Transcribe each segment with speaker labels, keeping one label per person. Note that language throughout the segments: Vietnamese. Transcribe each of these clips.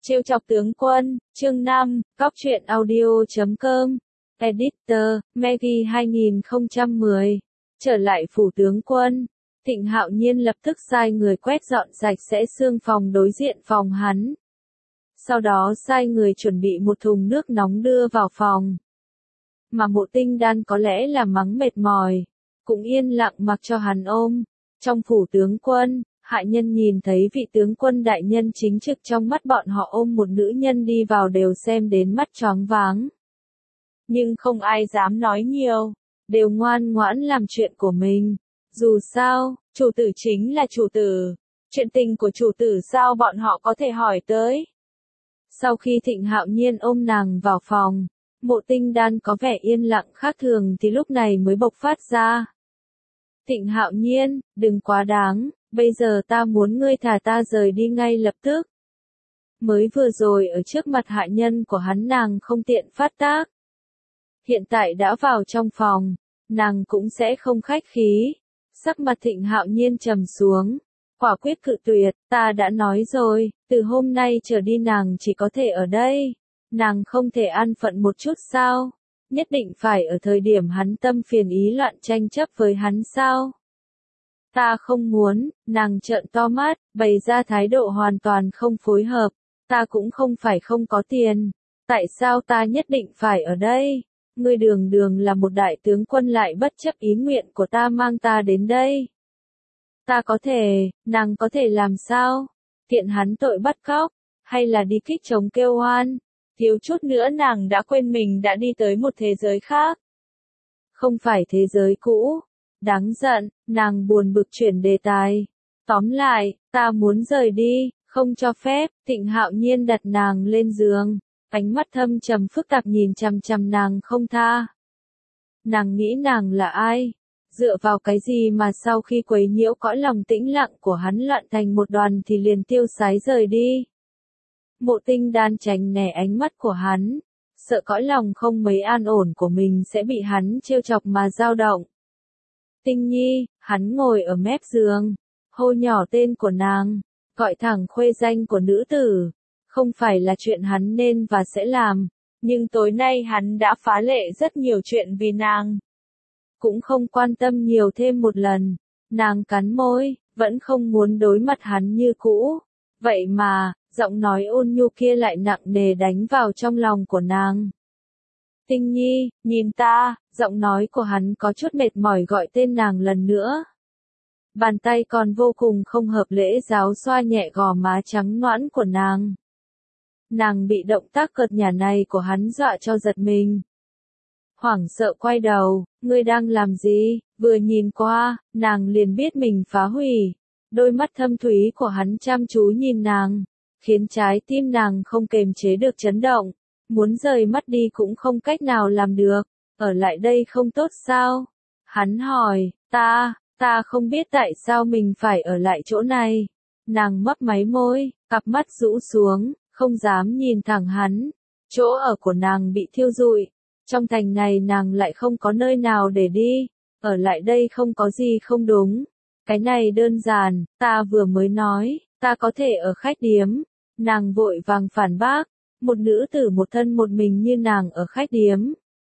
Speaker 1: Trêu chọc tướng quân, chương 5, Cóc truyện audio.com, Editor, Maggie 2010. Trở lại phủ tướng quân, Thịnh Hạo Nhiên lập tức sai người quét dọn sạch sẽ xương phòng đối diện phòng hắn. Sau đó sai người chuẩn bị một thùng nước nóng đưa vào phòng. Mà Mộ Tinh Đan có lẽ là mắng mệt mỏi, cũng yên lặng mặc cho hắn ôm. Trong phủ tướng quân, hạ nhân nhìn thấy vị tướng quân đại nhân chính trực, trong mắt bọn họ ôm một nữ nhân đi vào đều xem đến mắt choáng váng. Nhưng không ai dám nói nhiều, đều ngoan ngoãn làm chuyện của mình. Dù sao, chủ tử chính là chủ tử, chuyện tình của chủ tử sao bọn họ có thể hỏi tới. Sau khi Thịnh Hạo Nhiên ôm nàng vào phòng, Mộ Tinh Đan có vẻ yên lặng khác thường thì lúc này mới bộc phát ra. Thịnh Hạo Nhiên, đừng quá đáng, bây giờ ta muốn ngươi thả ta rời đi ngay lập tức. Mới vừa rồi ở trước mặt hạ nhân của hắn nàng không tiện phát tác. Hiện tại đã vào trong phòng, nàng cũng sẽ không khách khí. Sắc mặt Thịnh Hạo Nhiên trầm xuống, quả quyết cự tuyệt, ta đã nói rồi, từ hôm nay trở đi nàng chỉ có thể ở đây. Nàng không thể an phận một chút sao? Nhất định phải ở thời điểm hắn tâm phiền ý loạn tranh chấp với hắn sao? Ta không muốn, nàng trợn to mắt, bày ra thái độ hoàn toàn không phối hợp. Ta cũng không phải không có tiền. Tại sao ta nhất định phải ở đây? Ngươi đường đường là một đại tướng quân lại bất chấp ý nguyện của ta mang ta đến đây. Ta có thể, nàng có thể làm sao? Kiện hắn tội bắt cóc, hay là đi kích chống kêu oan? Thiếu chút nữa nàng đã quên mình đã đi tới một thế giới khác. Không phải thế giới cũ. Đáng giận, nàng buồn bực chuyển đề tài. Tóm lại, ta muốn rời đi, không cho phép. Thịnh Hạo Nhiên đặt nàng lên giường, ánh mắt thâm trầm phức tạp nhìn chằm chằm nàng không tha. Nàng nghĩ nàng là ai? Dựa vào cái gì mà sau khi quấy nhiễu cõi lòng tĩnh lặng của hắn loạn thành một đoàn thì liền tiêu sái rời đi? Mộ Tinh Đan tránh né ánh mắt của hắn, sợ cõi lòng không mấy an ổn của mình sẽ bị hắn trêu chọc mà dao động. Tinh Nhi, hắn ngồi ở mép giường, hô nhỏ tên của nàng, gọi thẳng khuê danh của nữ tử. Không phải là chuyện hắn nên và sẽ làm, nhưng tối nay hắn đã phá lệ rất nhiều chuyện vì nàng. Cũng không quan tâm nhiều thêm một lần, nàng cắn môi, vẫn không muốn đối mặt hắn như cũ. Vậy mà, giọng nói ôn nhu kia lại nặng nề đánh vào trong lòng của nàng. Tinh Nhi, nhìn ta, giọng nói của hắn có chút mệt mỏi gọi tên nàng lần nữa. Bàn tay còn vô cùng không hợp lễ giáo xoa nhẹ gò má trắng nõn của nàng. Nàng bị động tác cợt nhả này của hắn dọa cho giật mình. Hoảng sợ quay đầu, ngươi đang làm gì? Vừa nhìn qua, nàng liền biết mình phá hủy. Đôi mắt thâm thúy của hắn chăm chú nhìn nàng, khiến trái tim nàng không kềm chế được chấn động. Muốn rời mắt đi cũng không cách nào làm được. Ở lại đây không tốt sao? Hắn hỏi, ta không biết tại sao mình phải ở lại chỗ này. Nàng mấp máy môi, cặp mắt rũ xuống, không dám nhìn thẳng hắn. Chỗ ở của nàng bị thiêu rụi. Trong thành này nàng lại không có nơi nào để đi. Ở lại đây không có gì không đúng. Cái này đơn giản, ta vừa mới nói, ta có thể ở khách điếm. Nàng vội vàng phản bác. Một nữ tử một thân một mình như nàng ở khách điếm.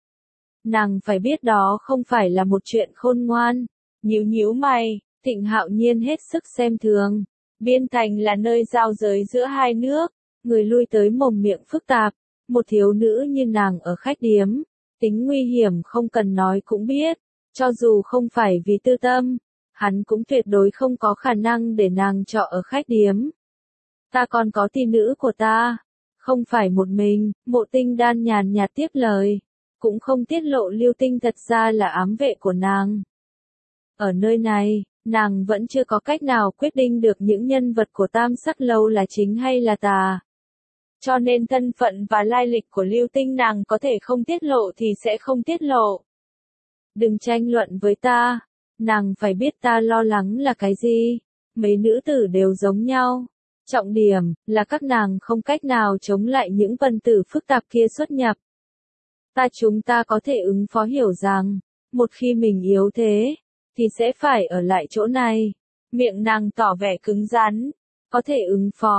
Speaker 1: Nàng phải biết đó không phải là một chuyện khôn ngoan. Nhíu mày, Thịnh Hạo Nhiên hết sức xem thường. Biên thành là nơi giao giới giữa hai nước. Người lui tới mồm miệng phức tạp. Một thiếu nữ như nàng ở khách điếm. Tính nguy hiểm không cần nói cũng biết. Cho dù không phải vì tư tâm, hắn cũng tuyệt đối không có khả năng để nàng trọ ở khách điếm. Ta còn có tỷ nữ của ta. Không phải một mình, Mộ Tinh Đan nhàn nhạt tiếp lời. Cũng không tiết lộ Lưu Tinh thật ra là ám vệ của nàng. Ở nơi này, nàng vẫn chưa có cách nào quyết định được những nhân vật của Tam Sắc Lâu là chính hay là tà. Cho nên thân phận và lai lịch của Lưu Tinh nàng có thể không tiết lộ thì sẽ không tiết lộ. Đừng tranh luận với ta, nàng phải biết ta lo lắng là cái gì. Mấy nữ tử đều giống nhau. Trọng điểm là các nàng không cách nào chống lại những vân tử phức tạp kia xuất nhập. Chúng ta có thể ứng phó hiểu rằng, một khi mình yếu thế, thì sẽ phải ở lại chỗ này. Miệng nàng tỏ vẻ cứng rắn, có thể ứng phó,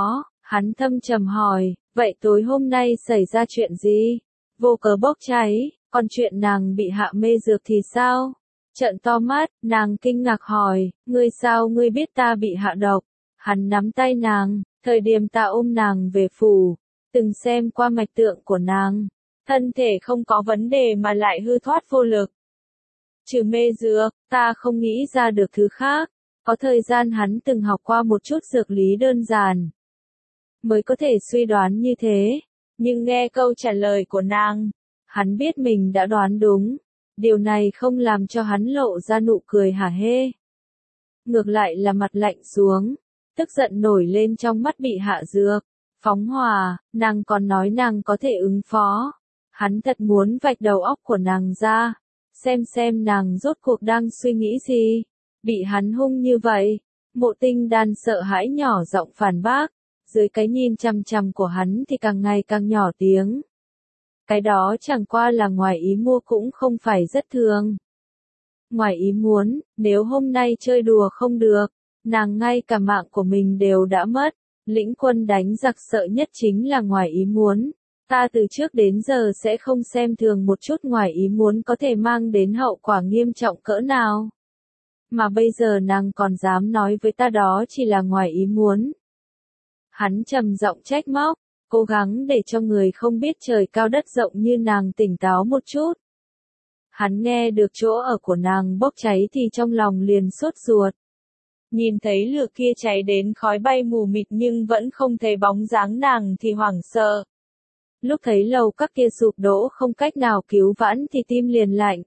Speaker 1: Hắn thâm trầm hỏi, vậy tối hôm nay xảy ra chuyện gì? Vô cớ bốc cháy, còn chuyện nàng bị hạ mê dược thì sao? Trợn to mắt, nàng kinh ngạc hỏi, ngươi sao ngươi biết ta bị hạ độc? Hắn nắm tay nàng, thời điểm ta ôm nàng về phủ, từng xem qua mạch tượng của nàng. Thân thể không có vấn đề mà lại hư thoát vô lực. Trừ mê dược, ta không nghĩ ra được thứ khác. Có thời gian hắn từng học qua một chút dược lý đơn giản, mới có thể suy đoán như thế. Nhưng nghe câu trả lời của nàng, hắn biết mình đã đoán đúng. Điều này không làm cho hắn lộ ra nụ cười hả hê. Ngược lại là mặt lạnh xuống, tức giận nổi lên trong mắt bị hạ dược. Phóng hỏa, nàng còn nói nàng có thể ứng phó. Hắn thật muốn vạch đầu óc của nàng ra, xem nàng rốt cuộc đang suy nghĩ gì. Bị hắn hung như vậy, Mộ Tinh Đan sợ hãi nhỏ giọng phản bác, dưới cái nhìn chằm chằm của hắn thì càng ngày càng nhỏ tiếng. Cái đó chẳng qua là ngoài ý mua cũng không phải rất thường. Ngoài ý muốn, nếu hôm nay chơi đùa không được, nàng ngay cả mạng của mình đều đã mất. Lĩnh Quân đánh giặc sợ nhất chính là ngoài ý muốn. Ta từ trước đến giờ sẽ không xem thường một chút ngoài ý muốn có thể mang đến hậu quả nghiêm trọng cỡ nào. Mà bây giờ nàng còn dám nói với ta đó chỉ là ngoài ý muốn. Hắn trầm giọng trách móc, cố gắng để cho người không biết trời cao đất rộng như nàng tỉnh táo một chút. Hắn nghe được chỗ ở của nàng bốc cháy thì trong lòng liền sốt ruột. Nhìn thấy lửa kia cháy đến khói bay mù mịt nhưng vẫn không thấy bóng dáng nàng thì hoảng sợ. Lúc thấy lầu các kia sụp đổ không cách nào cứu vãn thì tim liền lạnh.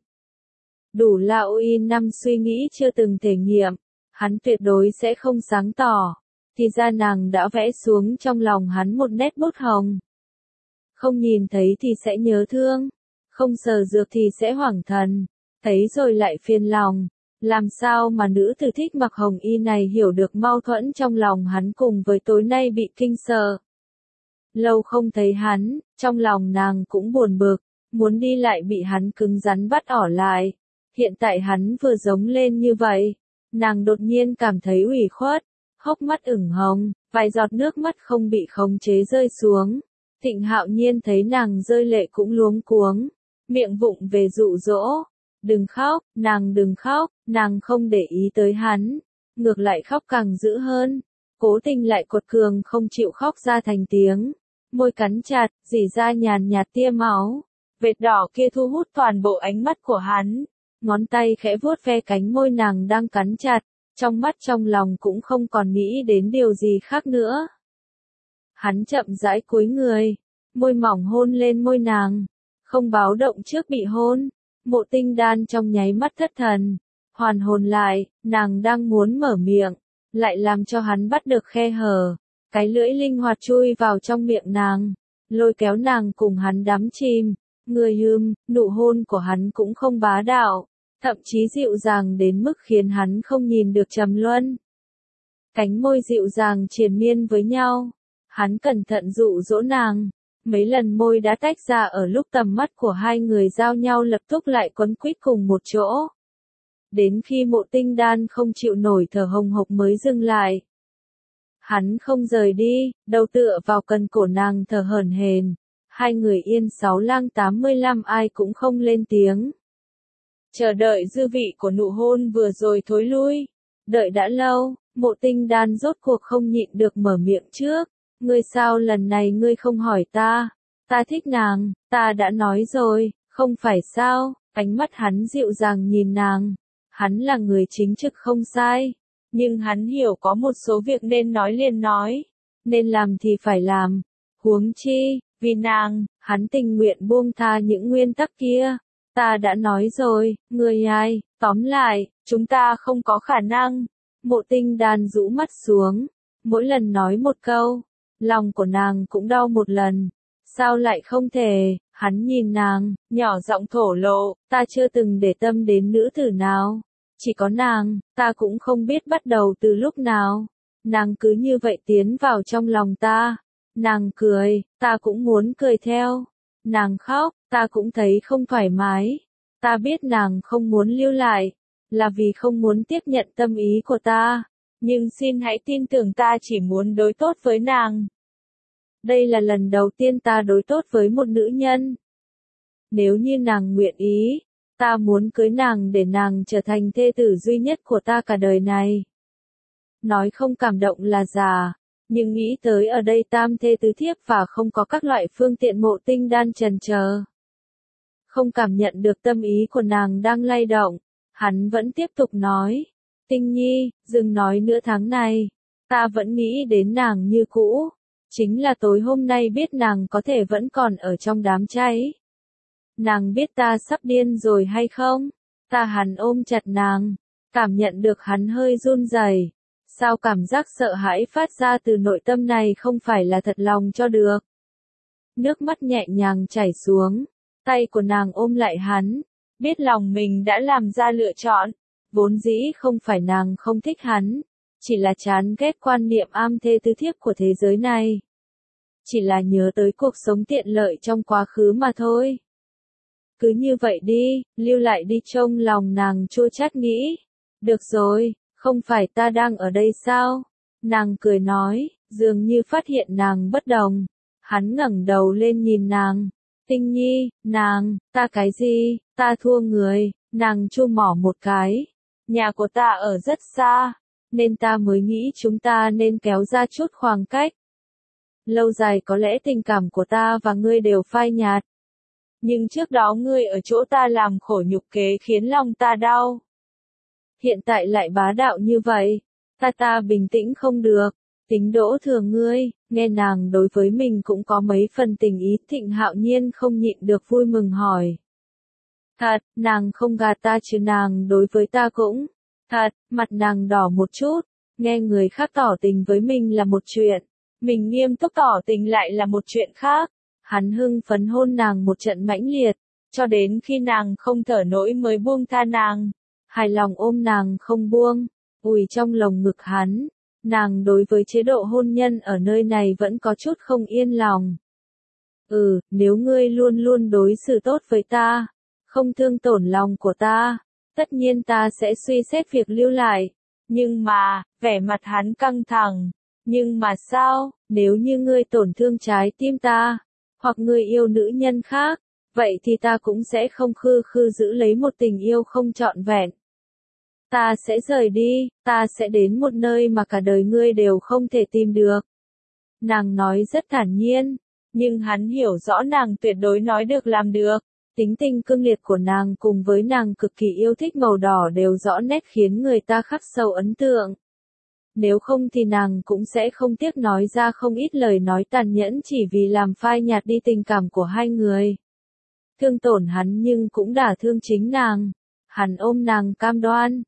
Speaker 1: Đủ lão y năm suy nghĩ chưa từng thể nghiệm, hắn tuyệt đối sẽ không sáng tỏ. Thì ra nàng đã vẽ xuống trong lòng hắn một nét bút hồng. Không nhìn thấy thì sẽ nhớ thương, không sờ dược thì sẽ hoảng thần, thấy rồi lại phiền lòng. Làm sao mà nữ tử thích mặc hồng y này hiểu được mâu thuẫn trong lòng hắn cùng với tối nay bị kinh sợ. Lâu không thấy hắn, trong lòng nàng cũng buồn bực, muốn đi lại bị hắn cứng rắn bắt ỏ lại. Hiện tại hắn vừa giống lên như vậy, nàng đột nhiên cảm thấy ủy khuất, hốc mắt ửng hồng, vài giọt nước mắt không bị khống chế rơi xuống. Thịnh Hạo Nhiên thấy nàng rơi lệ cũng luống cuống, miệng vụng về dụ dỗ. Đừng khóc, nàng không để ý tới hắn, ngược lại khóc càng dữ hơn, cố tình lại cột cường không chịu khóc ra thành tiếng, môi cắn chặt, rỉ ra nhàn nhạt tia máu, vệt đỏ kia thu hút toàn bộ ánh mắt của hắn, ngón tay khẽ vuốt ve cánh môi nàng đang cắn chặt, trong mắt trong lòng cũng không còn nghĩ đến điều gì khác nữa. Hắn chậm rãi cúi người, môi mỏng hôn lên môi nàng, không báo động trước bị hôn. Mộ Tinh Đan trong nháy mắt thất thần, hoàn hồn lại, nàng đang muốn mở miệng, lại làm cho hắn bắt được khe hở, cái lưỡi linh hoạt chui vào trong miệng nàng, lôi kéo nàng cùng hắn đắm chìm. Người nụ hôn của hắn cũng không bá đạo, thậm chí dịu dàng đến mức khiến hắn không nhìn được trầm luân. Cánh môi dịu dàng triền miên với nhau, hắn cẩn thận dụ dỗ nàng. Mấy lần môi đã tách ra ở lúc tầm mắt của hai người giao nhau lập tức lại quấn quýt cùng một chỗ. Đến khi Mộ Tinh Đan không chịu nổi thở hồng hộc mới dừng lại. Hắn không rời đi, đầu tựa vào cần cổ nàng thở hổn hển. Hai người yên 6lang 85 ai cũng không lên tiếng. Chờ đợi dư vị của nụ hôn vừa rồi thối lui. Đợi đã lâu, Mộ Tinh Đan rốt cuộc không nhịn được mở miệng trước. Ngươi sao lần này ngươi không hỏi ta? Ta thích nàng, ta đã nói rồi, không phải sao? Ánh mắt hắn dịu dàng nhìn nàng. Hắn là người chính trực không sai. Nhưng hắn hiểu có một số việc nên nói liền nói. Nên làm thì phải làm. Huống chi, vì nàng, hắn tình nguyện buông tha những nguyên tắc kia. Ta đã nói rồi, ngươi ai, tóm lại, chúng ta không có khả năng. Mộ Tinh Đan rũ mắt xuống. Mỗi lần nói một câu, lòng của nàng cũng đau một lần. Sao lại không thể? Hắn nhìn nàng, nhỏ giọng thổ lộ, ta chưa từng để tâm đến nữ tử nào. Chỉ có nàng, ta cũng không biết bắt đầu từ lúc nào. Nàng cứ như vậy tiến vào trong lòng ta. Nàng cười, ta cũng muốn cười theo. Nàng khóc, ta cũng thấy không thoải mái. Ta biết nàng không muốn lưu lại, là vì không muốn tiếp nhận tâm ý của ta. Nhưng xin hãy tin tưởng ta chỉ muốn đối tốt với nàng. Đây là lần đầu tiên ta đối tốt với một nữ nhân. Nếu như nàng nguyện ý, ta muốn cưới nàng để nàng trở thành thê tử duy nhất của ta cả đời này. Nói không cảm động là giả, nhưng nghĩ tới ở đây tam thê tứ thiếp và không có các loại phương tiện Mộ Tinh Đan chần chờ. Không cảm nhận được tâm ý của nàng đang lay động, hắn vẫn tiếp tục nói. Tinh Nhi, đừng nói nữa, tháng này, ta vẫn nghĩ đến nàng như cũ. Chính là tối hôm nay biết nàng có thể vẫn còn ở trong đám cháy. Nàng biết ta sắp điên rồi hay không? Hắn ôm chặt nàng, cảm nhận được hắn hơi run rẩy. Sao cảm giác sợ hãi phát ra từ nội tâm này không phải là thật lòng cho được. Nước mắt nhẹ nhàng chảy xuống, tay của nàng ôm lại hắn, biết lòng mình đã làm ra lựa chọn, vốn dĩ không phải nàng không thích hắn, chỉ là chán ghét quan niệm am thê tứ thiếp của thế giới này. Chỉ là nhớ tới cuộc sống tiện lợi trong quá khứ mà thôi. Cứ như vậy đi, lưu lại đi, trong lòng nàng chua chát nghĩ. Được rồi, không phải ta đang ở đây sao? Nàng cười nói, dường như phát hiện nàng bất đồng. Hắn ngẩng đầu lên nhìn nàng. Tinh Nhi, ta cái gì, ta thua người, nàng chu mỏ một cái. Nhà của ta ở rất xa, nên ta mới nghĩ chúng ta nên kéo ra chút khoảng cách. Lâu dài có lẽ tình cảm của ta và ngươi đều phai nhạt. Nhưng trước đó ngươi ở chỗ ta làm khổ nhục kế khiến lòng ta đau. Hiện tại lại bá đạo như vậy, ta bình tĩnh không được, tính đỗ thừa ngươi, nghe nàng đối với mình cũng có mấy phần tình ý. Thịnh Hạo Nhiên không nhịn được vui mừng hỏi. Thật, nàng không gạt ta chứ? Nàng đối với ta cũng thật. Mặt nàng đỏ một chút, nghe người khác tỏ tình với mình là một chuyện, mình nghiêm túc tỏ tình lại là một chuyện khác. Hắn hưng phấn hôn nàng một trận mãnh liệt, cho đến khi nàng không thở nổi mới buông tha nàng. Hài lòng ôm nàng không buông, ùi trong lồng ngực hắn. Nàng đối với chế độ hôn nhân ở nơi này vẫn có chút không yên lòng. Nếu ngươi luôn luôn đối xử tốt với ta, không thương tổn lòng của ta, tất nhiên ta sẽ suy xét việc lưu lại. Nhưng mà, vẻ mặt hắn căng thẳng. Nhưng mà sao, nếu như ngươi tổn thương trái tim ta, hoặc ngươi yêu nữ nhân khác, vậy thì ta cũng sẽ không khư khư giữ lấy một tình yêu không trọn vẹn. Ta sẽ rời đi, ta sẽ đến một nơi mà cả đời ngươi đều không thể tìm được. Nàng nói rất thản nhiên, nhưng hắn hiểu rõ nàng tuyệt đối nói được làm được. Tính tình cương liệt của nàng cùng với nàng cực kỳ yêu thích màu đỏ đều rõ nét khiến người ta khắc sâu ấn tượng. Nếu không thì nàng cũng sẽ không tiếc nói ra không ít lời nói tàn nhẫn chỉ vì làm phai nhạt đi tình cảm của hai người. Thương tổn hắn nhưng cũng đả thương chính nàng. Hắn ôm nàng cam đoan.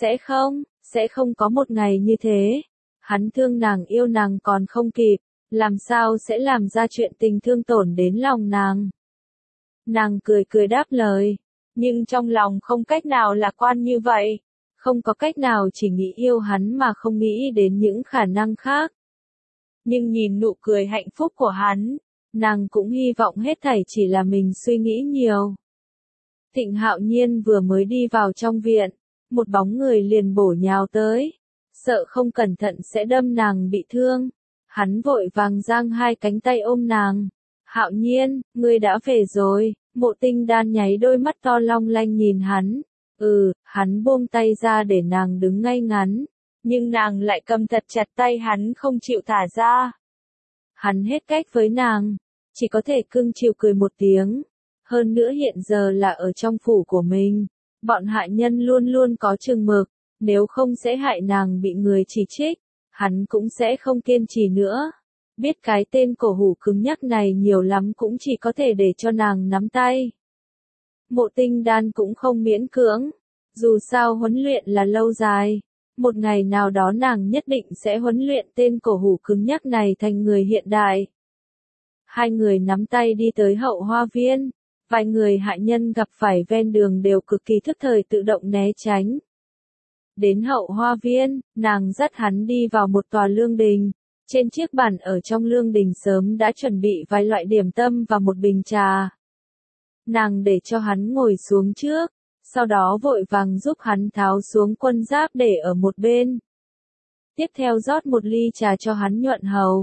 Speaker 1: Sẽ không có một ngày như thế. Hắn thương nàng yêu nàng còn không kịp, làm sao sẽ làm ra chuyện tình thương tổn đến lòng nàng. Nàng cười cười đáp lời, nhưng trong lòng không cách nào lạc quan như vậy. Không có cách nào chỉ nghĩ yêu hắn mà không nghĩ đến những khả năng khác. Nhưng nhìn nụ cười hạnh phúc của hắn, nàng cũng hy vọng hết thảy chỉ là mình suy nghĩ nhiều. Thịnh Hạo Nhiên vừa mới đi vào trong viện, một bóng người liền bổ nhào tới, sợ không cẩn thận sẽ đâm nàng bị thương. Hắn vội vàng giang hai cánh tay ôm nàng. Hạo Nhiên, ngươi đã về rồi. Mộ Tinh Đan nháy đôi mắt to long lanh nhìn hắn. Hắn buông tay ra để nàng đứng ngay ngắn, nhưng nàng lại cầm thật chặt tay hắn không chịu thả ra. Hắn hết cách với nàng, chỉ có thể cưng chiều cười một tiếng. Hơn nữa hiện giờ là ở trong phủ của mình, bọn hạ nhân luôn luôn có chừng mực, nếu không sẽ hại nàng bị người chỉ trích, hắn cũng sẽ không kiên trì nữa. Biết cái tên cổ hủ cứng nhắc này nhiều lắm cũng chỉ có thể để cho nàng nắm tay. Mộ Tinh Đan cũng không miễn cưỡng, dù sao huấn luyện là lâu dài, một ngày nào đó nàng nhất định sẽ huấn luyện tên cổ hủ cứng nhắc này thành người hiện đại. Hai người nắm tay đi tới hậu hoa viên, vài người hạ nhân gặp phải ven đường đều cực kỳ thức thời tự động né tránh. Đến hậu hoa viên, nàng dắt hắn đi vào một tòa lương đình. Trên chiếc bàn ở trong lương đình sớm đã chuẩn bị vài loại điểm tâm và một bình trà. Nàng để cho hắn ngồi xuống trước, sau đó vội vàng giúp hắn tháo xuống quân giáp để ở một bên. Tiếp theo rót một ly trà cho hắn nhuận hầu,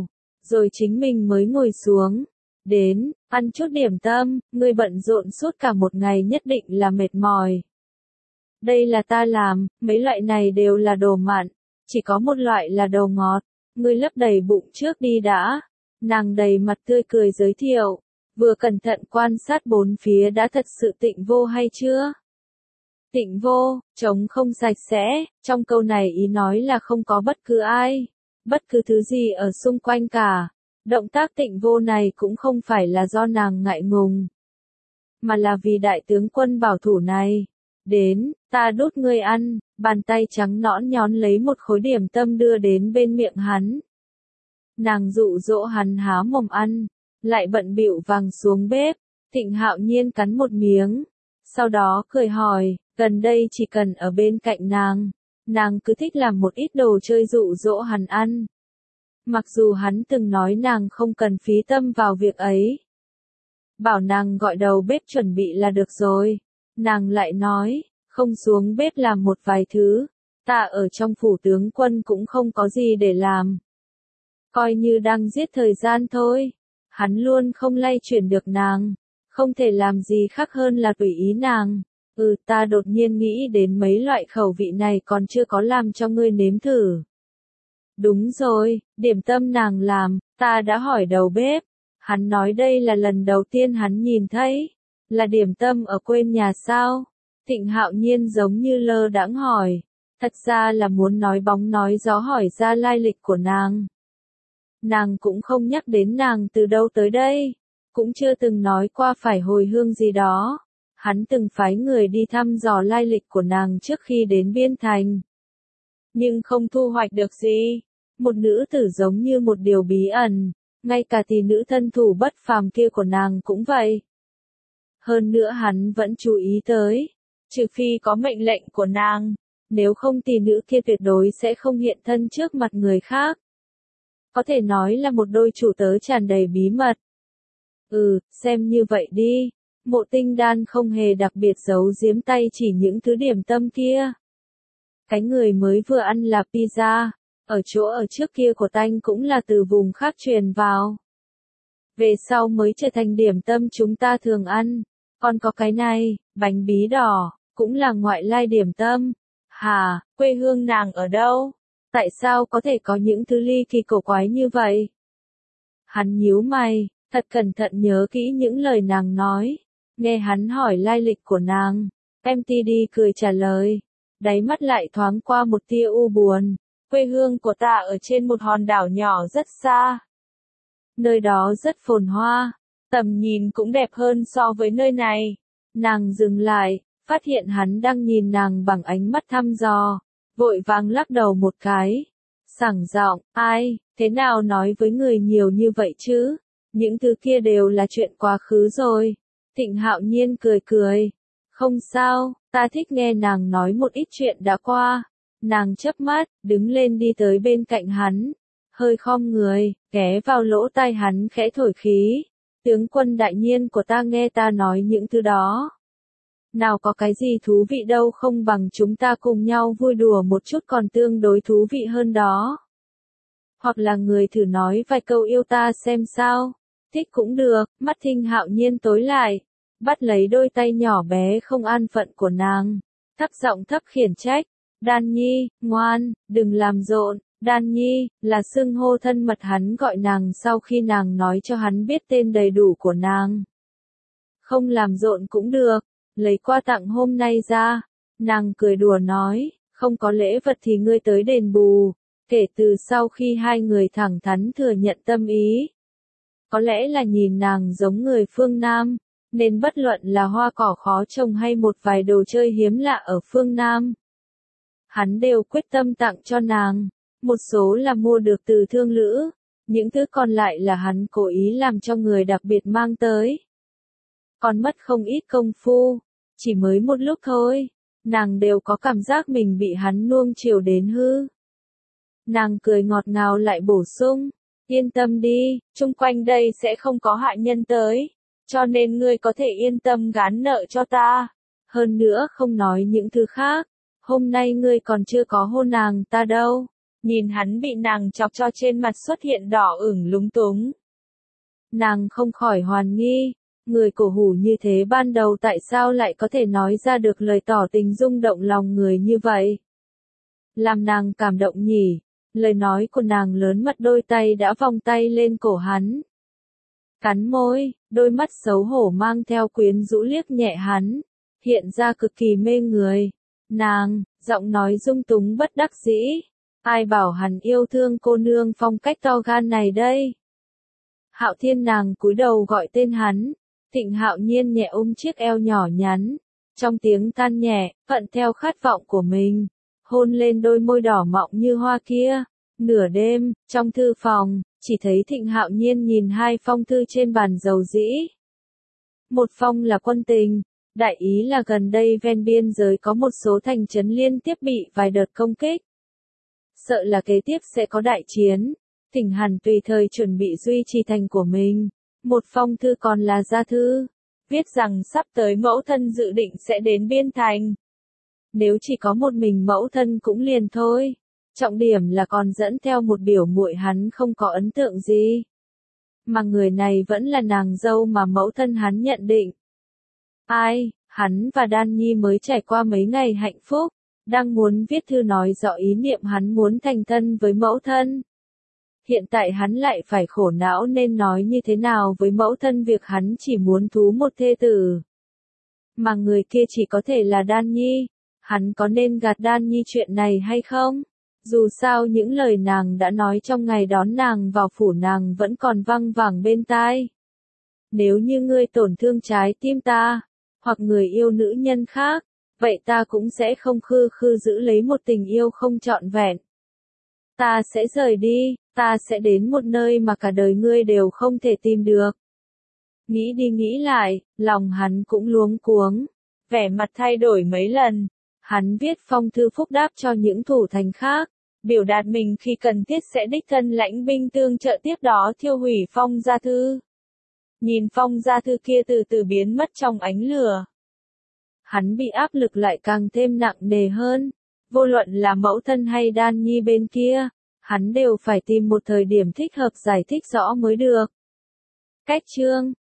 Speaker 1: rồi chính mình mới ngồi xuống. Đến, ăn chút điểm tâm, ngươi bận rộn suốt cả một ngày nhất định là mệt mỏi. Đây là ta làm, mấy loại này đều là đồ mặn, chỉ có một loại là đồ ngọt, ngươi lấp đầy bụng trước đi đã. Nàng đầy mặt tươi cười giới thiệu, vừa cẩn thận quan sát bốn phía đã thật sự tịnh vô hay chưa? Tịnh vô, trống không sạch sẽ, trong câu này ý nói là không có bất cứ ai, bất cứ thứ gì ở xung quanh cả. Động tác tịnh vô này cũng không phải là do nàng ngại ngùng, mà là vì đại tướng quân bảo thủ này. Đến, ta đút ngươi ăn, bàn tay trắng nõn nhón lấy một khối điểm tâm đưa đến bên miệng hắn. Nàng dụ dỗ hắn há mồm ăn, lại bận bịu vàng xuống bếp. Thịnh Hạo Nhiên cắn một miếng, sau đó cười hỏi, gần đây chỉ cần ở bên cạnh nàng cứ thích làm một ít đồ chơi dụ dỗ hắn ăn. Mặc dù hắn từng nói nàng không cần phí tâm vào việc ấy, bảo nàng gọi đầu bếp chuẩn bị là được rồi, nàng lại nói, không xuống bếp làm một vài thứ, ta ở trong phủ tướng quân cũng không có gì để làm. Coi như đang giết thời gian thôi, hắn luôn không lay chuyển được nàng, không thể làm gì khác hơn là tùy ý nàng. Ta đột nhiên nghĩ đến mấy loại khẩu vị này còn chưa có làm cho ngươi nếm thử. Đúng rồi, điểm tâm nàng làm, ta đã hỏi đầu bếp. Hắn nói đây là lần đầu tiên hắn nhìn thấy. Là điểm tâm ở quên nhà sao? Thịnh Hạo Nhiên giống như lơ đãng hỏi. Thật ra là muốn nói bóng nói gió hỏi ra lai lịch của nàng. Nàng cũng không nhắc đến nàng từ đâu tới đây. Cũng chưa từng nói qua phải hồi hương gì đó. Hắn từng phái người đi thăm dò lai lịch của nàng trước khi đến Biên Thành. Nhưng không thu hoạch được gì. Một nữ tử giống như một điều bí ẩn, ngay cả tỷ nữ thân thủ bất phàm kia của nàng cũng vậy. Hơn nữa hắn vẫn chú ý tới, trừ phi có mệnh lệnh của nàng, nếu không tỷ nữ kia tuyệt đối sẽ không hiện thân trước mặt người khác. Có thể nói là một đôi chủ tớ tràn đầy bí mật. Xem như vậy đi, Mộ Tinh Đan không hề đặc biệt giấu giếm tay chỉ những thứ điểm tâm kia. Cái người mới vừa ăn là pizza. Ở chỗ ở trước kia của Tanh cũng là từ vùng khác truyền vào. Về sau mới trở thành điểm tâm chúng ta thường ăn. Còn có cái này, bánh bí đỏ, cũng là ngoại lai điểm tâm. Hà, quê hương nàng ở đâu? Tại sao có thể có những thứ ly kỳ cổ quái như vậy? Hắn nhíu mày, thật cẩn thận nhớ kỹ những lời nàng nói. Nghe hắn hỏi lai lịch của nàng, MTD cười trả lời. Đáy mắt lại thoáng qua một tia u buồn. Quê hương của ta ở trên một hòn đảo nhỏ rất xa. Nơi đó rất phồn hoa, tầm nhìn cũng đẹp hơn so với nơi này. Nàng dừng lại, phát hiện hắn đang nhìn nàng bằng ánh mắt thăm dò, vội vàng lắc đầu một cái. Sảng giọng, ai, thế nào nói với người nhiều như vậy chứ? Những thứ kia đều là chuyện quá khứ rồi. Thịnh Hạo Nhiên cười cười. Không sao, ta thích nghe nàng nói một ít chuyện đã qua. Nàng chớp mắt, đứng lên đi tới bên cạnh hắn, hơi khom người, ghé vào lỗ tai hắn khẽ thổi khí. Tướng quân đại nhiên của ta nghe ta nói những thứ đó. Nào có cái gì thú vị đâu không bằng chúng ta cùng nhau vui đùa một chút còn tương đối thú vị hơn đó. Hoặc là người thử nói vài câu yêu ta xem sao. Thích cũng được, mắt Thinh Hạo Nhiên tối lại, bắt lấy đôi tay nhỏ bé không an phận của nàng, thấp giọng thấp khiển trách. Đan Nhi, ngoan, đừng làm rộn. Đan Nhi, là xưng hô thân mật hắn gọi nàng sau khi nàng nói cho hắn biết tên đầy đủ của nàng. Không làm rộn cũng được, lấy quà tặng hôm nay ra. Nàng cười đùa nói, không có lễ vật thì ngươi tới đền bù. Kể từ sau khi hai người thẳng thắn thừa nhận tâm ý. Có lẽ là nhìn nàng giống người phương Nam, nên bất luận là hoa cỏ khó trồng hay một vài đồ chơi hiếm lạ ở phương Nam. Hắn đều quyết tâm tặng cho nàng, một số là mua được từ thương lữ, những thứ còn lại là hắn cố ý làm cho người đặc biệt mang tới. Còn mất không ít công phu, chỉ mới một lúc thôi, nàng đều có cảm giác mình bị hắn nuông chiều đến hư. Nàng cười ngọt ngào lại bổ sung, yên tâm đi, chung quanh đây sẽ không có hạ nhân tới, cho nên ngươi có thể yên tâm gán nợ cho ta. Hơn nữa không nói những thứ khác. Hôm nay ngươi còn chưa có hôn nàng ta đâu, nhìn hắn bị nàng chọc cho trên mặt xuất hiện đỏ ửng lúng túng. Nàng không khỏi hoài nghi, người cổ hủ như thế ban đầu tại sao lại có thể nói ra được lời tỏ tình rung động lòng người như vậy. Làm nàng cảm động nhỉ, lời nói của nàng lớn mật, đôi tay đã vòng tay lên cổ hắn. Cắn môi, đôi mắt xấu hổ mang theo quyến rũ liếc nhẹ hắn, hiện ra cực kỳ mê người. Nàng, giọng nói dung túng bất đắc dĩ, ai bảo hắn yêu thương cô nương phong cách to gan này đây. Hạo Thiên, nàng cúi đầu gọi tên hắn, Thịnh Hạo Nhiên nhẹ ôm chiếc eo nhỏ nhắn, trong tiếng than nhẹ, thuận theo khát vọng của mình, hôn lên đôi môi đỏ mọng như hoa kia. Nửa đêm, trong thư phòng, chỉ thấy Thịnh Hạo Nhiên nhìn hai phong thư trên bàn dầu dĩ. Một phong là quân tình, đại ý là gần đây ven biên giới có một số thành trấn liên tiếp bị vài đợt công kích. Sợ là kế tiếp sẽ có đại chiến, Thỉnh hẳn tùy thời chuẩn bị duy trì thành của mình. Một phong thư còn là gia thư, viết rằng sắp tới mẫu thân dự định sẽ đến biên thành. Nếu chỉ có một mình mẫu thân cũng liền thôi. Trọng điểm là còn dẫn theo một biểu muội hắn không có ấn tượng gì. Mà người này vẫn là nàng dâu mà mẫu thân hắn nhận định. Ai, hắn và Đan Nhi mới trải qua mấy ngày hạnh phúc, đang muốn viết thư nói rõ ý niệm hắn muốn thành thân với mẫu thân. Hiện tại hắn lại phải khổ não nên nói như thế nào với mẫu thân việc hắn chỉ muốn thú một thê tử. Mà người kia chỉ có thể là Đan Nhi, hắn có nên gạt Đan Nhi chuyện này hay không? Dù sao những lời nàng đã nói trong ngày đón nàng vào phủ nàng vẫn còn văng vẳng bên tai. Nếu như ngươi tổn thương trái tim ta, hoặc người yêu nữ nhân khác, vậy ta cũng sẽ không khư khư giữ lấy một tình yêu không trọn vẹn. Ta sẽ rời đi, ta sẽ đến một nơi mà cả đời ngươi đều không thể tìm được. Nghĩ đi nghĩ lại, lòng hắn cũng luống cuống, vẻ mặt thay đổi mấy lần. Hắn viết phong thư phúc đáp cho những thủ thành khác, biểu đạt mình khi cần thiết sẽ đích thân lãnh binh tương trợ, tiếp đó thiêu hủy phong gia thư. Nhìn phong gia thư kia từ từ biến mất trong ánh lửa. Hắn bị áp lực lại càng thêm nặng nề hơn. Vô luận là mẫu thân hay Đan Nhi bên kia, hắn đều phải tìm một thời điểm thích hợp giải thích rõ mới được. Cách chương